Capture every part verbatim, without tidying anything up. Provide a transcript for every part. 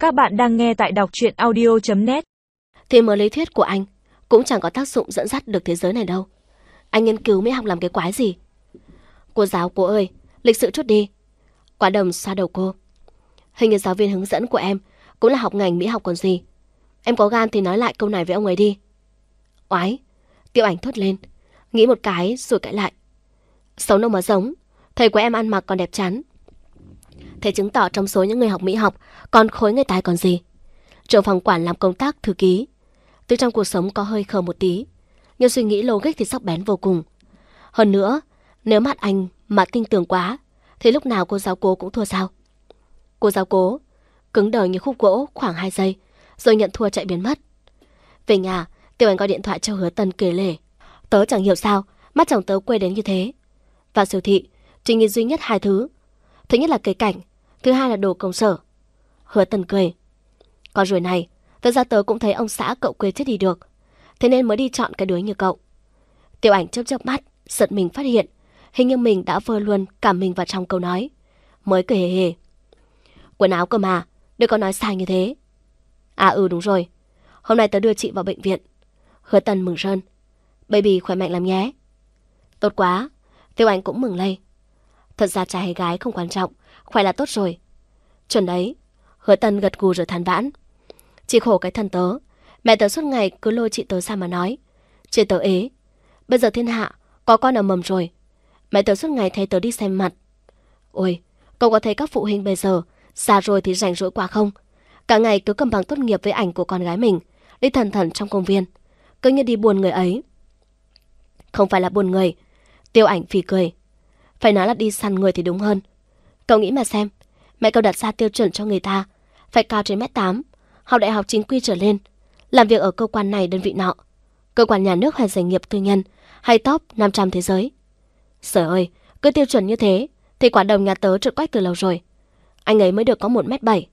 Các bạn đang nghe tại đọc truyện audio chấm net. Thì mở lý thuyết của anh cũng chẳng có tác dụng dẫn dắt được thế giới này đâu. Anh nghiên cứu mỹ học làm cái quái gì? Cô giáo cô ơi, lịch sự chút đi. Quả Đồng xoa đầu cô. Hình như giáo viên hướng dẫn của em cũng là học ngành mỹ học còn gì. Em có gan thì nói lại câu này với ông ấy đi. Oái, Tiêu Ảnh thốt lên, nghĩ một cái rồi cãi lại. Xấu đâu mà giống, thầy của em ăn mặc còn đẹp chán. Thế chứng tỏ trong số những người học mỹ học còn khối người tài còn gì. Trưởng phòng quản làm công tác thư ký, từ trong cuộc sống có hơi khờ một tí, nhưng suy nghĩ logic thì sắc bén vô cùng. Hơn nữa, nếu mắt anh mà tinh tường quá thì lúc nào cô giáo cố cũng thua sao? Cô giáo cố cứng đờ như khúc gỗ khoảng hai giây rồi nhận thua chạy biến mất. Về nhà, Tiêu Ảnh gọi điện thoại cho Hứa Tân kể lể. Tớ chẳng hiểu sao mắt chồng tớ quê đến như thế. Vào siêu thị chỉ nhìn duy nhất hai thứ. Thứ nhất là cây cảnh, thứ hai là đồ công sở. Hứa Tân cười. Con ruồi này, thật ra tớ cũng thấy ông xã cậu quê chết đi được, thế nên mới đi chọn cái đứa như cậu. Tiêu Ảnh chớp chớp mắt, giật mình phát hiện hình như mình đã vơ luôn cả mình vào trong câu nói, mới cười hề hề. Quần áo cơ mà, đừng có nói sai như thế. À ừ đúng rồi, hôm nay tớ đưa chị vào bệnh viện. Hứa Tân mừng rơn. Baby khỏe mạnh lắm nhé. Tốt quá. Tiêu Ảnh cũng mừng lây. Thật ra trai hay gái không quan trọng, khỏe là tốt rồi. Chuẩn đấy. Hứa Tân gật gù rồi than vãn. Chỉ khổ cái thân tớ, mẹ tớ suốt ngày cứ lôi chị tớ ra mà nói chị tớ ế. Bây giờ thiên hạ có con ở mầm rồi, mẹ tớ suốt ngày thấy tớ đi xem mặt. Ôi, cậu có thấy các phụ huynh bây giờ già rồi thì rảnh rỗi quá không? Cả ngày cứ cầm bằng tốt nghiệp với ảnh của con gái mình, đi thần thần trong công viên, cứ như đi buồn người ấy. Không phải là buồn người. Tiêu Ảnh phì cười. Phải nói là đi săn người thì đúng hơn. Cậu nghĩ mà xem, mẹ cậu đặt ra tiêu chuẩn cho người ta phải cao trên mét tám, học đại học chính quy trở lên, làm việc ở cơ quan này đơn vị nọ, cơ quan nhà nước hay doanh nghiệp tư nhân, hay top năm trăm thế giới. Trời ơi, cứ tiêu chuẩn như thế thì Quả Đồng nhà tớ trượt quách từ lâu rồi. Anh ấy mới được có một mét bảy.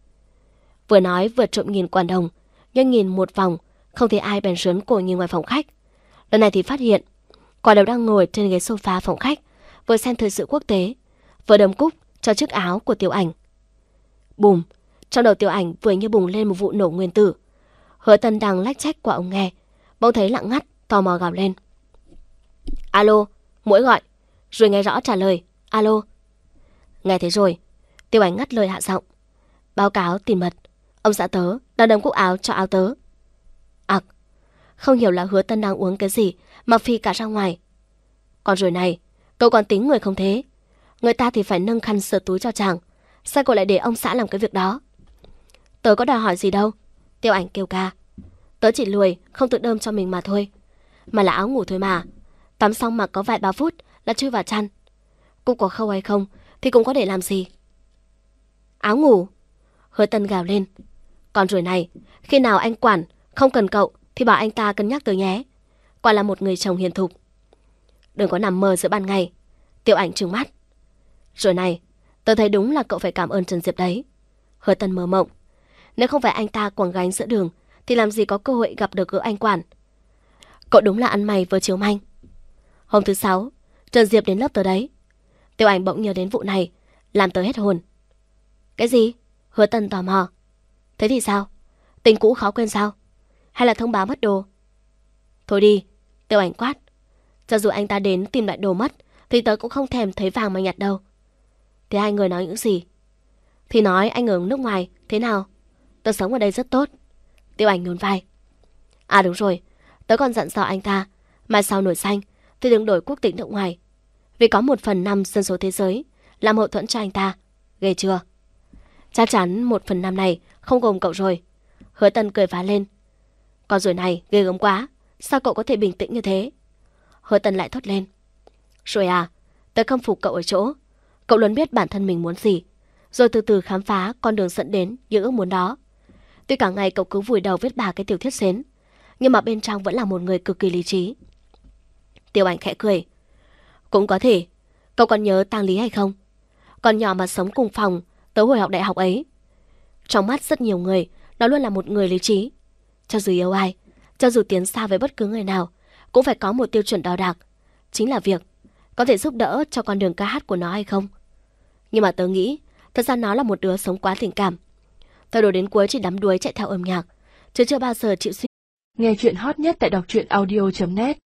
Vừa nói vừa trộm nhìn Quả Đồng, nhưng nhìn một vòng không thấy ai, bèn rướn cổ nhìn ngoài phòng khách. Lần này thì phát hiện Quả Đồng đang ngồi trên ghế sofa phòng khách, vừa xem thời sự quốc tế, vừa đấm cúc cho chiếc áo của Tiêu Ảnh. Bùm, trong đầu Tiêu Ảnh vừa như bùng lên một vụ nổ nguyên tử. Hứa Tân đang lách trách qua ống nghe, bỗng thấy lặng ngắt, tò mò gào lên. Alo, Muỗi gọi. Rồi nghe rõ trả lời. Alo. Nghe thấy rồi. Tiêu Ảnh ngắt lời hạ giọng. Báo cáo tìm mật, ông xã tớ đang đấm cúc áo cho áo tớ. Ặc, không hiểu là Hứa Tân đang uống cái gì mà phi cả ra ngoài. Còn rồi này, cậu còn tính người không thế? Người ta thì phải nâng khăn sờ túi cho chàng, sao cậu lại để ông xã làm cái việc đó? Tớ có đòi hỏi gì đâu. Tiêu Ảnh kêu ca. Tớ chỉ lười không tự đơm cho mình mà thôi. Mà là áo ngủ thôi mà. Tắm xong mặc có vài ba phút là chui vào chăn. Cúc có khâu hay không thì cũng có để làm gì. Áo ngủ? Hứa Tân gào lên. Còn rồi này, khi nào anh quản không cần cậu thì bảo anh ta cân nhắc tới nhé. Quả là một người chồng hiền thục. Đừng có nằm mơ giữa ban ngày. Tiêu Ảnh trừng mắt. Rồi này, tớ thấy đúng là cậu phải cảm ơn Trần Diệp đấy. Hứa Tân mơ mộng. Nếu không phải anh ta quẳng gánh giữa đường thì làm gì có cơ hội gặp được gỡ anh quản. Cậu đúng là ăn mày với chiếu manh. Hôm thứ sáu, Trần Diệp đến lớp tớ đấy. Tiêu Ảnh bỗng nhớ đến vụ này, làm tớ hết hồn. Cái gì? Hứa Tân tò mò. Thế thì sao? Tình cũ khó quên sao? Hay là thông báo mất đồ? Thôi đi, Tiêu Ảnh quát. Cho dù anh ta đến tìm lại đồ mất thì tớ cũng không thèm thấy vàng mà nhặt đâu. Thế hai người nói những gì? Thì nói anh ở nước ngoài thế nào? Tớ sống ở đây rất tốt. Tiêu Ảnh nhún vai. À đúng rồi, tớ còn dặn dò anh ta mai sau nổi xanh thì đừng đổi quốc tịch nước ngoài, vì có một phần năm dân số thế giới làm hậu thuẫn cho anh ta. Ghê chưa? Chắc chắn một phần năm này không gồm cậu rồi. Hứa Tân cười phá lên. Con rồi này ghê gớm quá. Sao cậu có thể bình tĩnh như thế? Hứa Tân lại thốt lên. Rồi à, tớ khâm phục cậu ở chỗ cậu luôn biết bản thân mình muốn gì, rồi từ từ khám phá con đường dẫn đến những ước muốn đó. Tuy cả ngày cậu cứ vùi đầu viết ba cái tiểu thuyết xến, nhưng mà bên trong vẫn là một người cực kỳ lý trí. Tiêu Ảnh khẽ cười. Cũng có thể. Cậu còn nhớ Tang Lý hay không? Con nhỏ mà sống cùng phòng tớ hồi học đại học ấy. Trong mắt rất nhiều người, nó luôn là một người lý trí. Cho dù yêu ai, cho dù tiến xa với bất cứ người nào, cũng phải có một tiêu chuẩn đo đạc, chính là việc có thể giúp đỡ cho con đường ca hát của nó hay không. Nhưng mà tớ nghĩ thật ra nó là một đứa sống quá tình cảm. Từ đầu đến cuối chỉ đắm đuối chạy theo âm nhạc, chứ chưa bao giờ chịu suy. Nghe chuyện hot nhất tại đọc truyện audio chấm net.